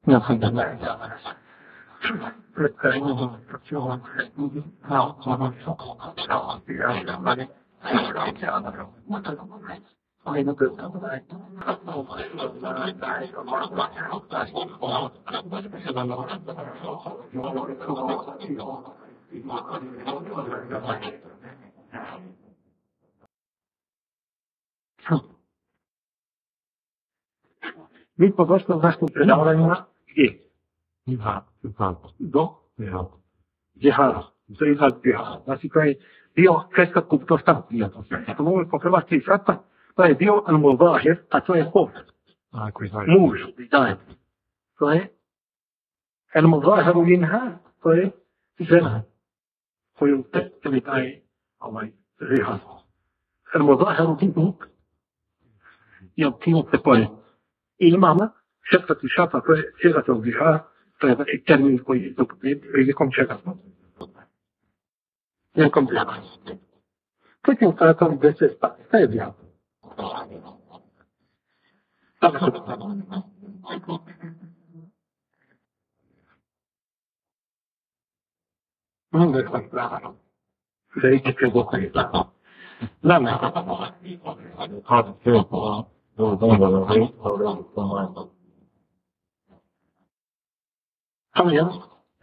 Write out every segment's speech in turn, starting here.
الحمد لله. Mi po gospodarskim predavanjima gdje? Do džihada. To je izraz džihada. Znači to je dio kretkatkog dostavljanja. Ako mogu po hrvatski šrata, to je dio al-mudahir, a to je kod. Muž, daj. To je al-mudahiru minha, to je žena koju tebi daje džihad. Al-mudahiru minha je time se poje. I imamo četvrti šafa, to je siratov džihad, to je znači termin koji je prilikom čega smo. Nekom džihad. Kakvim satom gdje se spati? Šta je džihad? Tako se spati. Onda je spati pravo. Da ide će do koji je pravo. Znam ne. Samo jedan.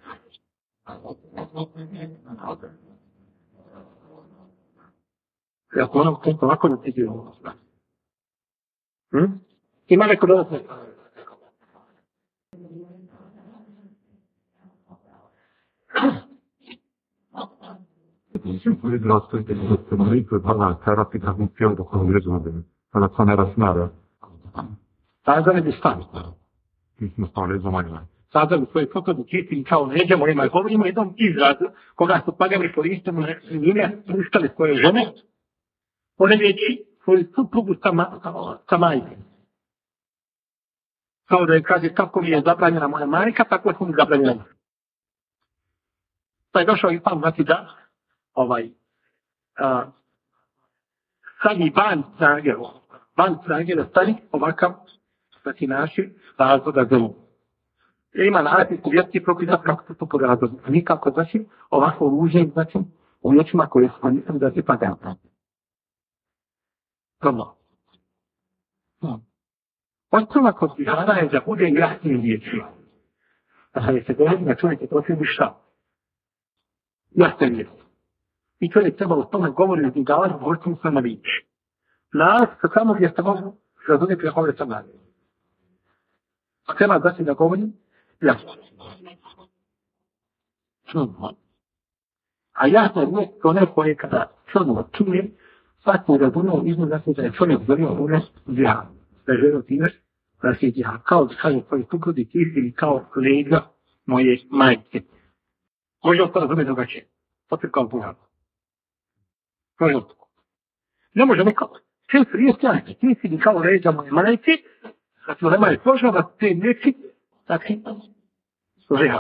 Ja moram to ovako da ti dio ovo stvari. Ima neko dodatno? Sada ne bi stavio. Sada u svojoj pokladu čistim kao leđama ima govorimo jednom izrazu koga su pagani koristili na sredine puštali svoje žene poredeći svoju suprugu sa majke. Kao da je kaže kako mi je zabranjena moja majka, tako su mi zabranjena. Pa je došao i pan znači da stavi van snage da stavi ovakav znači način razloga zelu. Ima naravno uvjetni propisa kako se to podrazloži. Nikako znači ovako ružnim znači u noćima koje smo nisam da se padaju. Dobro. Osnova kod džihada je da bude jasnim riječima. Dakle, se govori na čovjek to svi šta? Jasne riječi. I čovjek treba o tome govoriti da ali govoriti se na riječi. Nas sa samo gdje se mogu razumjeti kako je sam radio. A treba znači da govorim jasno. A jasno je to neko je kada čovjek čuje, svaki razumio izgled znači da je čovjek želio uvesti džihad. Da je želio time da se džihad. Kao da kaže koji suprudi ili kao leđa moje majke. Može on to razumjeti drugačije. Opet kao džihad. Može on to. Ne može nekako. Sve su riječi jasne. Ti si kao leđa moje majke. Znači, nema je složno da te neći, znači, džihad.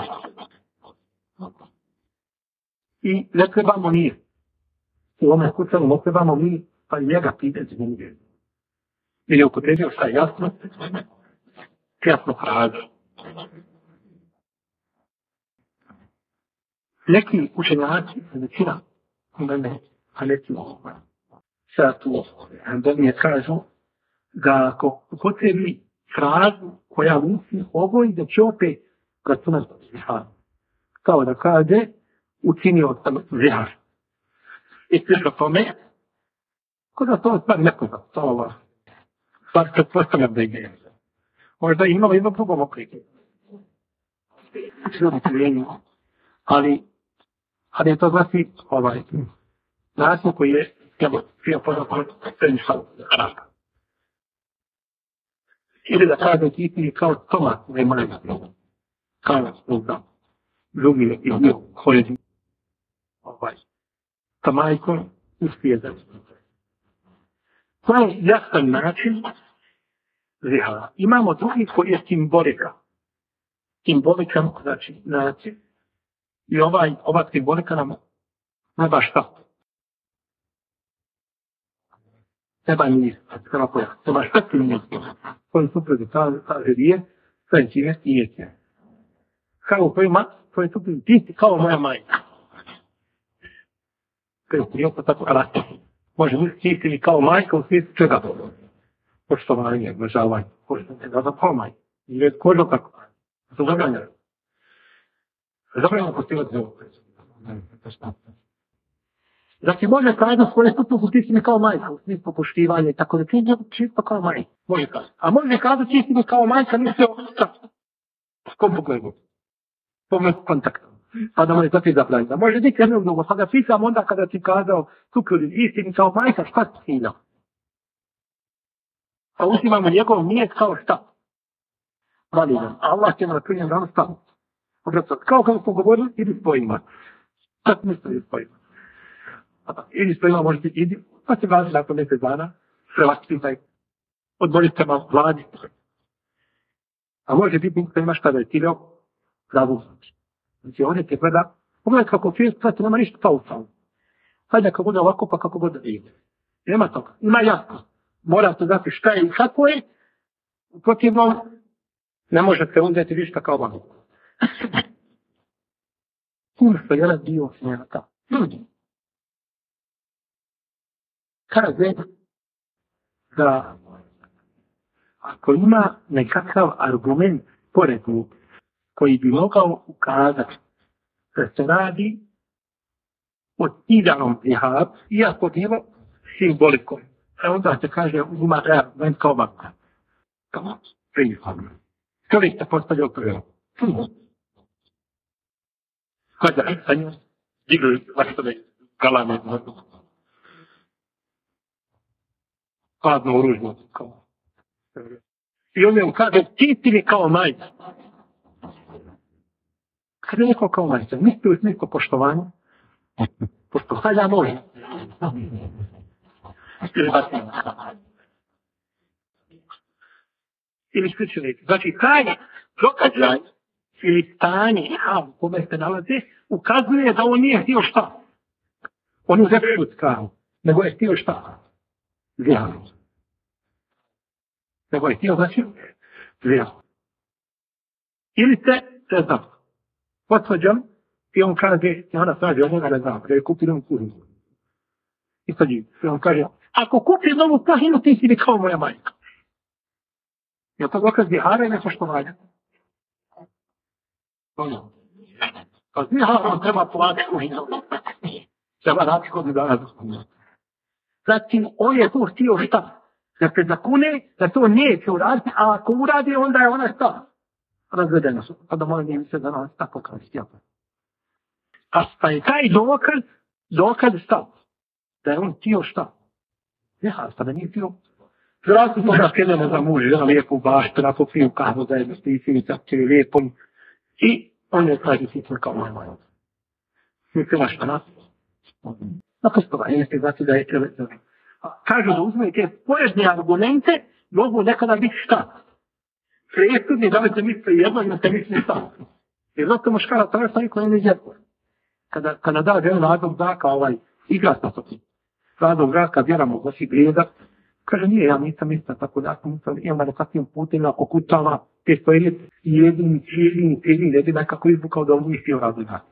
I ne trebamo nije. U ovome slučaju ne trebamo mi, pa i njega pitati nije. Ili je upotrebio šta jasno, jasno frazu. Neki učenjaci, većina, a neki sad tu Andonije kažu da ako upotrebi frazu koja misli ovo i da će opet računati džihad. Kao da kaže, učinio sam džihad. I slično tome, ko da to stvar nepoznat, to ova stvar kad postavljam da ide. Možda imamo jedno drugom obliku. Ali je to znači način koji je bio poznat srednjišta Arapa. Ili da kaže ti kao Toma, ne mora kao drugi neki bio koji sa majkom uspije da to je jasan način džihada. Imamo drugi koji je simbolika. Simbolikan, znači način. I ova simbolika nam ne baš tako. Treba njih, treba pojaviti. Treba štetni njih. Koji supredi kaže rije, Treći je jetje. Kao kojima, koji su ti kao moja majka. Treći je tako rati. Može biti čistili kao majka u svijetu čega to. Poštovanje, obožavanje, poštovanje, da zapomaj. I je kožno tako. Zabranjeno. Zabranjeno postivati za ovo. Znači može kazati svoje stupno ti si mi kao majka, u smislu poštivanja i tako da ti je čisto kao majka. Može kazati. A može kazati ti si mi kao majka, nisi ostati. S kom pogledu? Pogled kontakta. Pa da mu je to ti zabranjeno. Može biti jednog drugo. Pa ga pitam onda kada ti kazao sukljudi, ti si mi kao majka, šta si cilja? Pa uzimamo njegov nijet kao šta? Validan. Allah će nam prije dan stavu. Kao kada smo govorili, idi s tvojima. Sad misli idi s tvojima. Idi s tvojima može biti idi, pa se važi nakon neke dana, prelakiti taj, odboriti se malo vladi. A može biti da imaš kada je ciljao pravu znači. Znači ovdje te gleda, pogledaj kako čovjek sad nema ništa paušalno. Hajde kako bude ovako pa kako bude ide. Nema toga, ima jasno. Morate znati šta je i kako je, protivno ne možete uzeti ništa kao vam. Puno što jedan dio smjeta. Kaže da ako ima nekakav argument pored njih koji bi mogao ukazati da se radi o ciljanom džihadu, iako bilo simbolikom. A onda se kaže ima argument kao ovako. Kao prihvatno. Čovjek se postavljao prvo. Kada sa njom digli vaštove galame hladno oružje. I on je kaže, ti si mi kao majka. Kada je neko kao majka, misli u smislu poštovanja, poštovanja može. Ili slično reći. Znači, taj događaj ili stanje, u kome se nalaze, ukazuje da on nije htio šta? On je zepšut skavu, nego je htio šta? Zvijavu. Nego je htio, znači, zvijavu. Ili se, ne znam, potvrđam i on kaže, ja ona traži od njega, ne znam, da je kupi novu kuhinu. I sad i on kaže, ako kupi novu kuhinu, ti si mi kao moja majka. Je to dokaz zihara ili poštovanja? Pa ziharom treba platiti kuhinu. Treba rati kod dana. Zatim, on je to htio šta? Da se zakune, da to neće uraditi, a ako uradi, onda je ona šta? Razvedena su. Pa da molim mi se da nas tako kazi. Pa je taj dokaz šta? Da je on htio šta? Zihar, pa da nije htio. Vjerojatno to da krenemo za muž, žena lijepo bašta, ako piju kahu zajedno, stisilica, čeli lijepo. I on je kaže, ti smo kao moj moj. Mislila šta nas? Na postovanje, jeste znači da je čeli. Kažu da uzmete pojedne argumente, mogu nekada biti šta? Presudni da li se misli jedno ili se misli šta? Jer zato muškara to je šta niko ne izjedno. Kada da ženu razlog braka, igra sa sotim. Razlog braka, vjeramo, znači grijeda. Kaže, nije, ja nisam mislila tako da sam mislila, imam da kakvim putima okutala te svoje jedini, nekako izbukao da on nije htio razlog braka.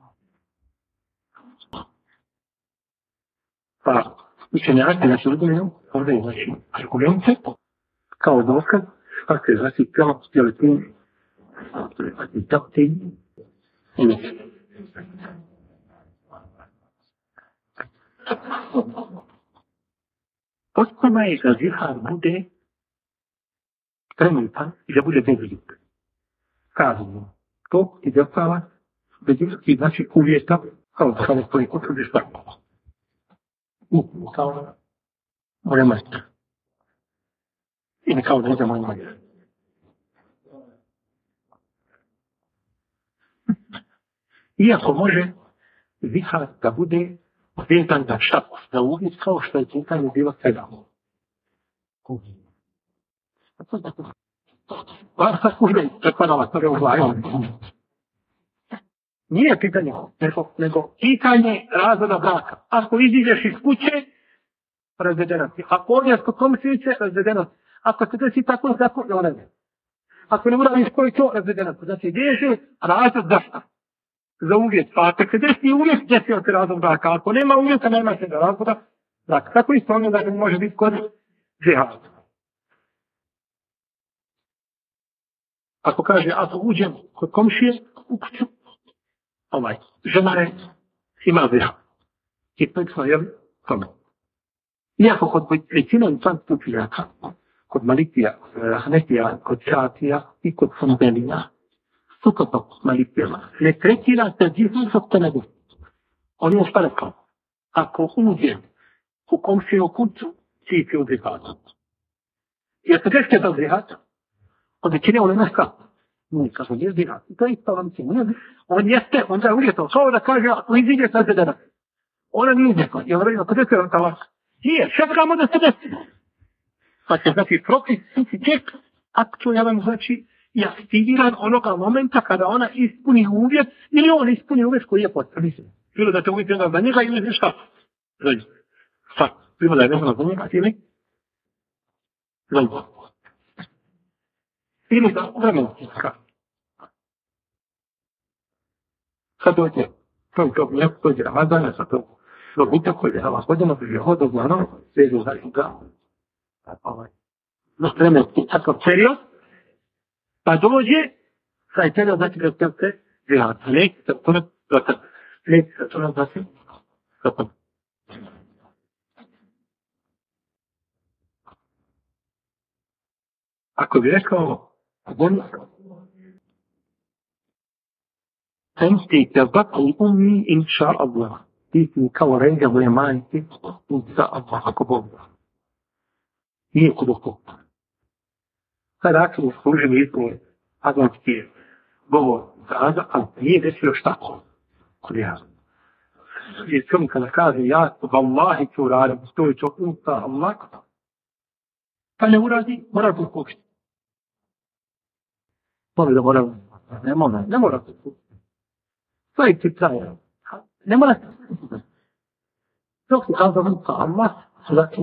Pa, učenjaki, znači uzmenu, ovdje je znači argumente, kao dokaz, kako je znači htjeli tim, znači tako tim, Osnova je da zihar bude trenutan i da bude bezljub. Kažemo, to i djepava bezljubski znači uvjeta, kao da kada stoji utvrdiš tako. Kao moja majka. Ili kao da ide moja majka. Iako može zihar da bude vezan za šaku, za uvijek kao što je pitanje bilo svega. Pa kuhne, prekladala se u glavu. Nije pitanje, nego pitanje razvoda braka. Ako iziđeš iz kuće, razvedenost. Ako ovdje kod komislice, razvedenost. Ako se desi tako, zakon, ne. Ako ne uradiš koji to, razvedena. Znači, gdje je razlog zašto? Za uvjet. Pa ako se desi uvjet, desio se razlog braka. Ako nema uvjeta, nema se da razloga braka. Tako isto ono da može biti kod džihada. Ako kaže, ako uđem kod komšije u kuću, žena je ima džihad. I to je tome. Iako kod većina insan učenjaka, kod Malikija, Hanefija, kod Šafija i kod Hanbelija, suprotno Malikijama, ne tretira se džihad sa tenebu. On je šta rekao? Ako uđem u komšiju kuću, ti si u džihadu. Jer se teške za džihad, od većine on je nešta. Nije, kažu, nije džihad. To je isto vam on jeste, on je uvjeto. Kao da kaže, ako iziđe sa zedena. Ona nije neko. Jer ako teške vam talak. Nije, sve kamo da se desi. Pa se znači propis tek aktualan, znači i aktiviran onoga momenta kada ona ispuni uvjet ili on ispuni uvjet koji je potreban. Bilo da te uvjet onda za njega ili šta? Za njega. Sad, bilo da je vezano za njega ili za njega. Ili za vremenski skaz. Sad dođe, to je dođe Ramazana, sad to dobite koji je ova godina, koji je hodog na novo, vezu za njega. Na vremenski takav period, pa dođe, taj period znači da se džihad. Neki se to ne zate. Neki se to ne zate. Ako bi rekao, Temti te bakli ummi inša Allah. Ti si kao ređa moje majke, inša Allah, ako Bog da. Nije kod oko. Kada aktivno služili izgovor, azanski je govor za azan, ali nije desilo šta kod ja. I čovjek kada kaže, ja vallahi ću uradim, to je to inša Allah, pa ne uradi, mora se skupiti. Ne mora se skupiti. To je ti traje. Ne mora se skupiti. Dok se kaže inša Allah, znači,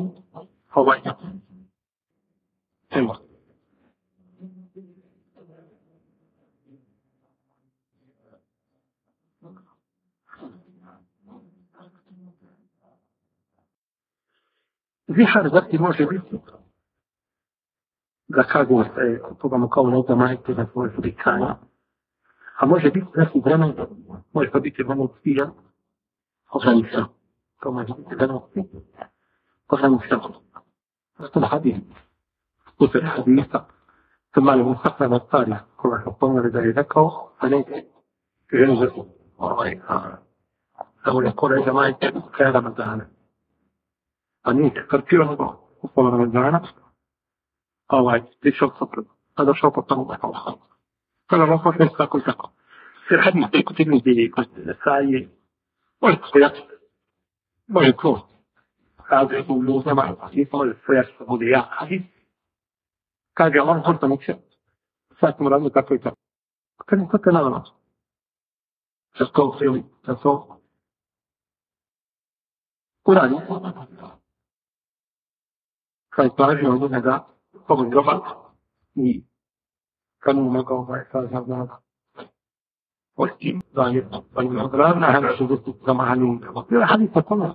Evo. Zihar zati može biti da kažu toga kao neka majke na svoje slikanja. A može biti neki vremen, može pa biti vremen spija, ograničan. To može biti vremen spija, ograničan. To je hadis. Usred hadisa, sam malo Mustafa na stari, koga sam pomeli da je rekao, a neće ženu za da ule koređa majke kraja Ramazana. A nije krpio nego u pola Ramazana, prišao soprot, a došao po tomu tako. Kada vam počne tako i tako. Jer hadis te kod jednih djelje, kod Nesaije, može stojati, može kroz. Kaže u ljudima, i može stojati da bude jak hadis. Kaže, Allah horta neće, sad ćemo raditi tako i tako. Kaže, to te nadano. Za to ili za to. Uradi. Kaj traži od njega, ovog groba, i kad mu mogao sad znao osti, da je odravna, hana su gustu za mahalim. Ovo je hadis po tome.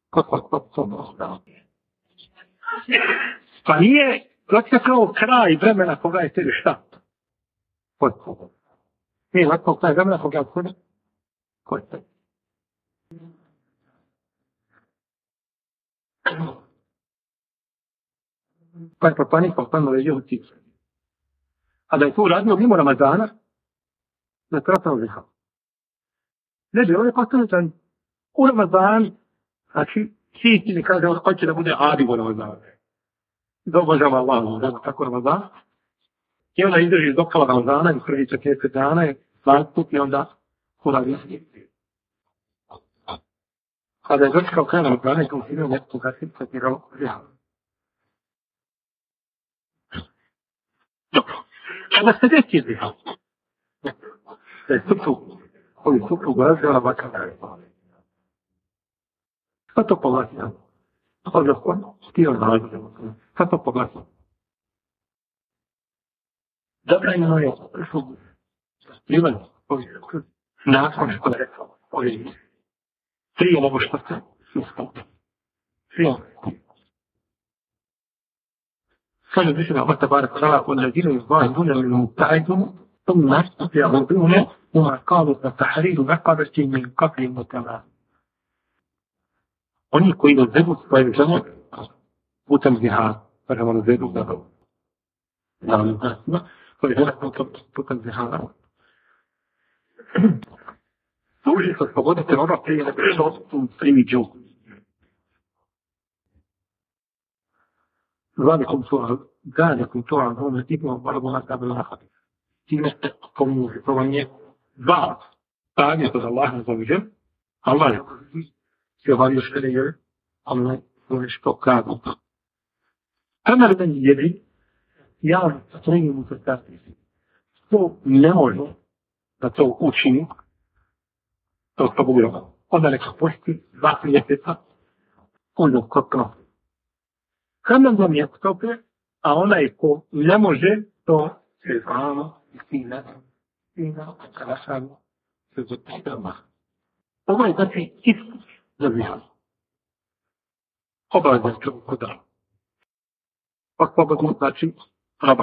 Pa nije, kao kraj vremena koga je tebi šta? Kod. Nije lakao kraj vremena koga je kod. Kod. Pa je poslanik postano ređeo u cicu. A da je to uradio mimo Ramazana, da je trapno zihao. Ne bi, on je postano u Ramazan, znači, svi mi kaže, on hoće da bude adim u Ramazanu. Da obožava Allah, da tako Ramazan. I onda izdrži do kala Ramazana i prvi 40 dana je nastup i onda uradi. Kada je dočekao kraj Ramazana i konfirmio nešto ga si pretirao zihao. Dobro. Kada se desi zihao, da je suprug razvijala vakav da je. Šta to poglasio? Odnosno, htio nađe. Šta to poglasio? Zabranjeno je privanje nakon što je rekao prije nego što se iskupi. Kaže Višnja Allah tabarak wa ta'ala والذين يظاهرون من المبتعدون ثم يعودون وما قالوا فتحرير رقبة من قبل متمام. Oni koji nazedu svoje žene putem zihara, kažemo nazedu svoje žene putem zihara. Duži se slobode terora prije nego što priviđu. ذلكم توعظون به وضربوا عذاب الآخر. Time ste pomogli. To vam je dva savjeta od Allaha za uđe. Allah je obavio što ne je, Allah je što kažu. Kamer ben jebi, ja stojim mu se kasnije. To ne može da to učini, to što bilo. Onda neka posti 2 mjeseca, onda kopno. Kamer vam je stope, a onaj ko ne može, to se znamo i sina, kalašamo, se zapisama. Ovo je znači iskus za vihar. Obavezan čovjeku da. Obavezan znači raba.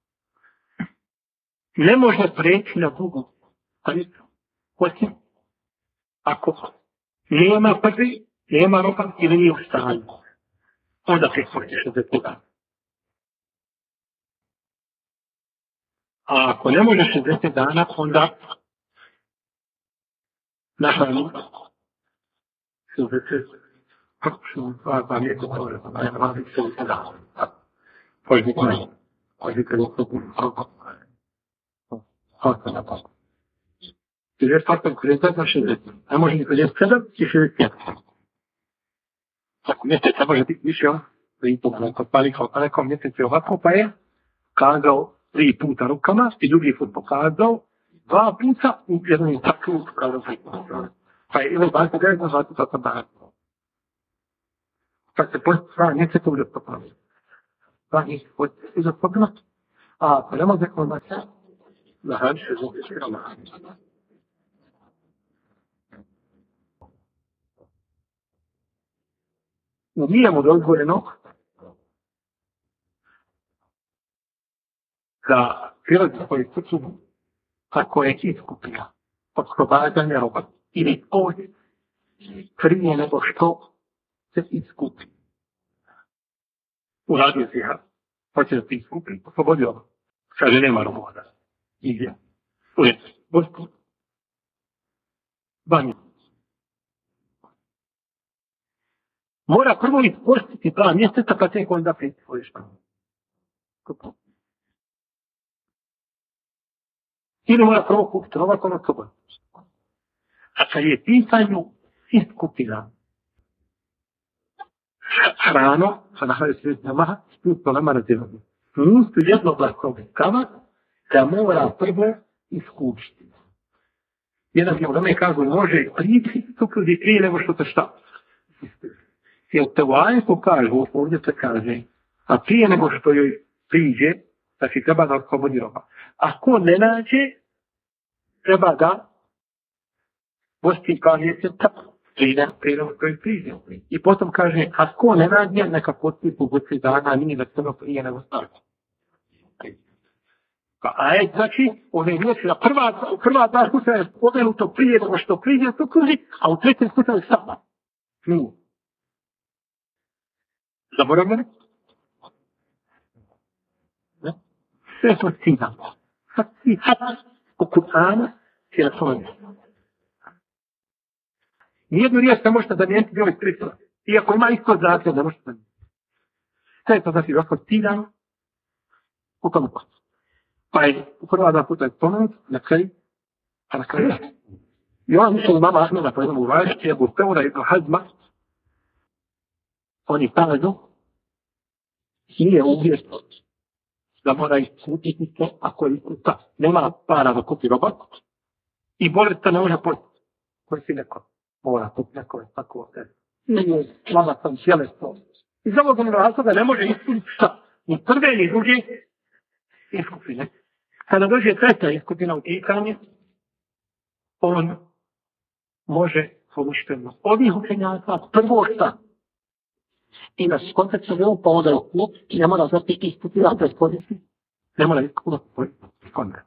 Ne može preći na drugu stranicu, osim ako nema prvi, nema roba ili nije u stanju. Onda preći 60 dana. A ako ne može 60 dana, onda nahrani 60 dana. Ne može ni 57 i 65. Ako mjesec ne može biti više, pa nekom mjesec je ovako, pa je kazao 3 puta rukama i drugi put pokazao 2 puta u jednom takvu pa je ili bako gledno zvati to sam danas. Kad se posti sva mjesec u listopadu. Sva mjesec u listopadu, a ako ne može onda se nahrani 60 dana. Nije mu dozvoljeno da prilazi svoju srcu ako je iskupio oslobađanje roba ili ovdje prije nego što se iskupi. Uradio si ja, hoće da se iskupi, oslobodio. Kaže, nema robota. Nigdje. Uvijek. Božku. Banje. Mora prvo ispostiti 2 mjeseca, pa tek onda priti svoje španje. Ili mora prvo kupiti novako na sobom. A kad je pitanju iskupina hrano, sa nahraju srednjama, to nema razirano. Nisu jednoglasno kava da mora prvo iskupiti. Jedan dio vreme kažu može priti supruzi prije nego što se šta. Jer te u ajetu kažu, ovdje se kaže, a prije nego što joj priđe, znači treba da oslobodi roba. Ako ne nađe, treba da posti 2 mjeseca prije nego što joj priđe. I potom kaže, ako ne nađe, neka posti po 10 dana, nije da crno prije nego stavlja. A znači, ove riječi, prva 2 slučaja je spomenuto prije nego što priđe supruzi, a u 3. slučaju sama. Nije. Zaboravljeni? Ne? Sve smo ciljali. Sad u Kur'anu je na svojom mjestu. Nijednu riječ ne možete zamijeniti bilo iz 3. Iako ima isto zaklad, ne možete zamijeniti. Sve je to znači da smo ciljali u tom postu. Pa je u prva 2 puta je spomenut, na kraju, a na kraju. I on mislim da mama Ahmeda po jednom uvažiti je Busteura i Hazma. Oni kažu, nije uvijest da mora iskupiti to ako je iskuta. Nema para da kupi roba i bolest ne može postati. Koji si neko mora kupi neko tako od tebe. Nije slava sam cijele to. Iz ovog razloga ne može iskupiti šta. Ni prve ni druge iskupine. Kada dođe treća iskupina u pitanje, on može pomušteno ovih učenjaka prvo šta? I na kontekstu veoma pa onda klub i ne mora znati iskupina bez koristi. Ne mora iskupina bez koristi.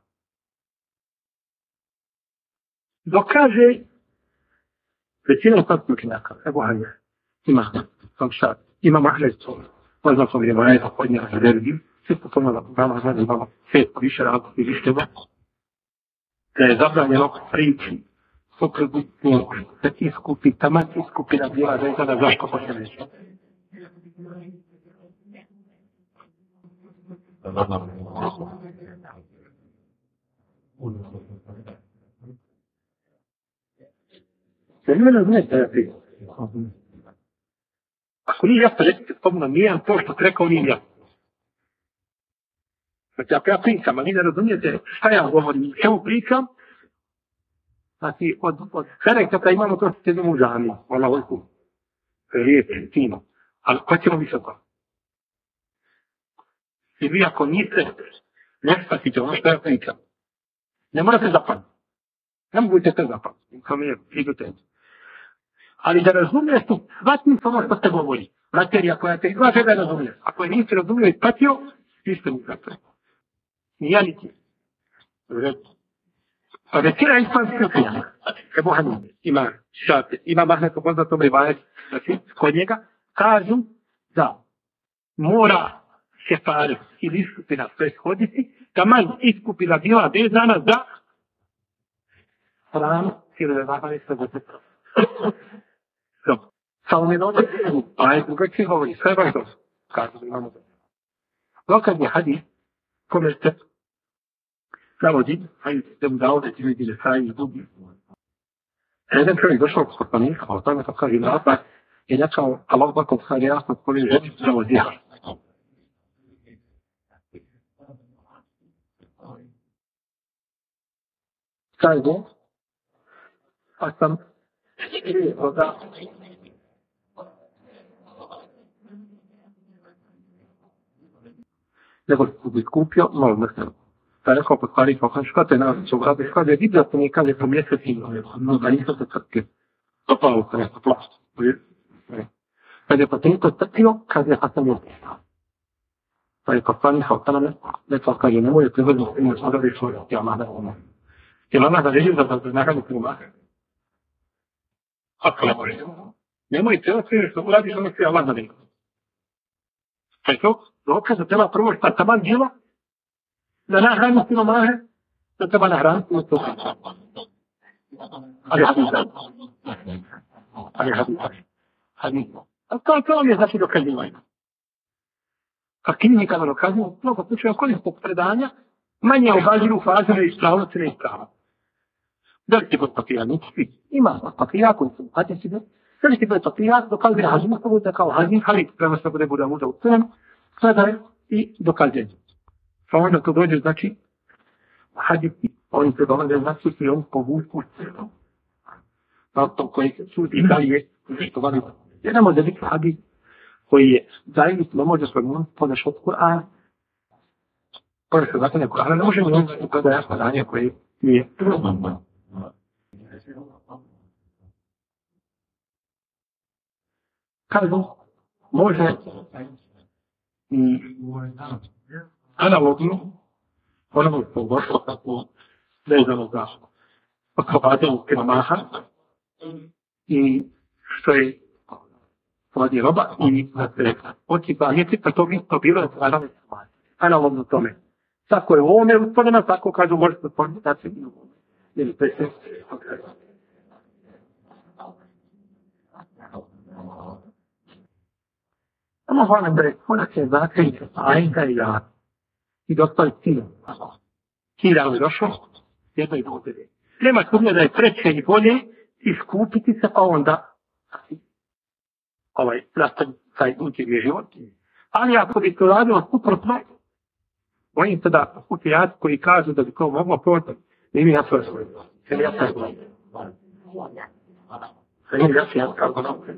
Dokaže većina takvih učenjaka, Ebu Hanije, ima Mahlecu, poznatom je Maja podnijela za religiju, svi po tome imamo 5 više razlog i više da je zabranjeno priči suprugu da iskupi, taman iskupina bila vezana zašto hoće reći. Ne razumijete da ti. Ako nije jasno, recite spomno, nijem to što rekao nije jasno. Znači, ako ja pričam, a vi ne razumijete šta ja govorim, čemu pričam, znači, od Ferekata imamo to što jednom u žami, ona ojku, riječi, tino. Ali ko ćemo više to? I vi ako niste, ne shvatite ono što ja pričam. Ne morate zapamiti. Ne moguće te zapamiti. Kao mi je, idete. Ali da razumijete, shvatite ono što ste govori. Materija koja te izlaže da razumijete. Ako je niste razumio i patio, vi ste mu zapamiti. Nije niti. A većina islamskih učenjaka, Ebu Hanije, ima Šafir, ima Mahmed poznatom rivajet, znači, kod njega, kažu da mora šefaret ili iskupina prethoditi, taman iskupina bila vezana za hranu ili vezana sa zatetom. Samo mi dođe, a je drugačije govori, sve baš dobro, kažu da imamo dobro. Dokad je hadis, kome ste navodi, hajde da mu dao da ti vidi da taj izgubi. Jedan čovjek došao kod poslanika, a o tome to kaže napak, je rekao, Allah bakom kaže jasno koji ženi pravo zihar. Kaže, pa sam da nego bi kupio malo mrtvo. Pa je rekao poslanik, pa što te nas su vrati, kaže, vidio sam je kaže po mjeseci, da nisam se crpio. Topalo se nešto plašta. Kad je poslanik to crpio, kaže, a sam je pisao. Pa je poslanik, a tamo rekao, kaže, nemoj je prihodno, ne smo da bi šlo, ja mada ono. Jer ona zaređuju da se nakon klima. Ako ne može. Nemoj treba sve što uradiš, ono se Allah zaređuju. Pa je to, dokaz da treba prvo šta taman djelo, da nahranu siromahe, da treba nahraniti od toga. Ali hadis. A to vam je znači dokazivanje. A knjini kada dokazuju, mnogo slučaja koliko predanja, manje obaziru fazove ispravnosti ne isprava. Veliki broj papira ničiti, ima papira koji su hadisi, veliki broj papira dokazuje hadis, da kao hadis, prema se bude muda u crnu, sada i dokazuje. Pa onda to dođe, znači, hadisi, oni se dolaze, znači, i on povuku crnu. Pa to koji sudi dalje, što vali. Jedan može biti hadis koji je zajednici, ne može svoj podeš od Kur'ana. Podeš od zakanja Kur'ana, ne može mu on kada jasno danje koje nije. Kažu, može i analogno, ono pogotovo tako vezano za oslobađanje kiramaha i što je vodi roba i da se očipa mjeseca, to bi to bilo analogno tome. Tako je u ovome uspodeno, tako kažu možete uspoditi, znači i u ovome. Ili to je sve. Samo hvala bre, ona se zakriče, ajka i ja. I dostali cilj. Cilj je došao, jedno i drugo. Nema sumnje da je preće i bolje iskupiti se, pa onda nastaviti taj učinje život. Ali ako bi to radilo suprotno, bojim se da učenjaci koji kažu da bi to moglo proći, da im ja to svoj. Jer ja sam svoj. Jer ja sam ja kako naučen.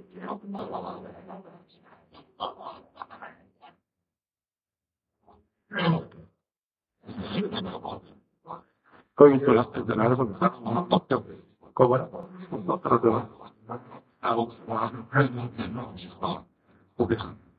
거기 들어갔을 때 나를 보면 어때요? 거봐라. 어떠더라? 하고 고백.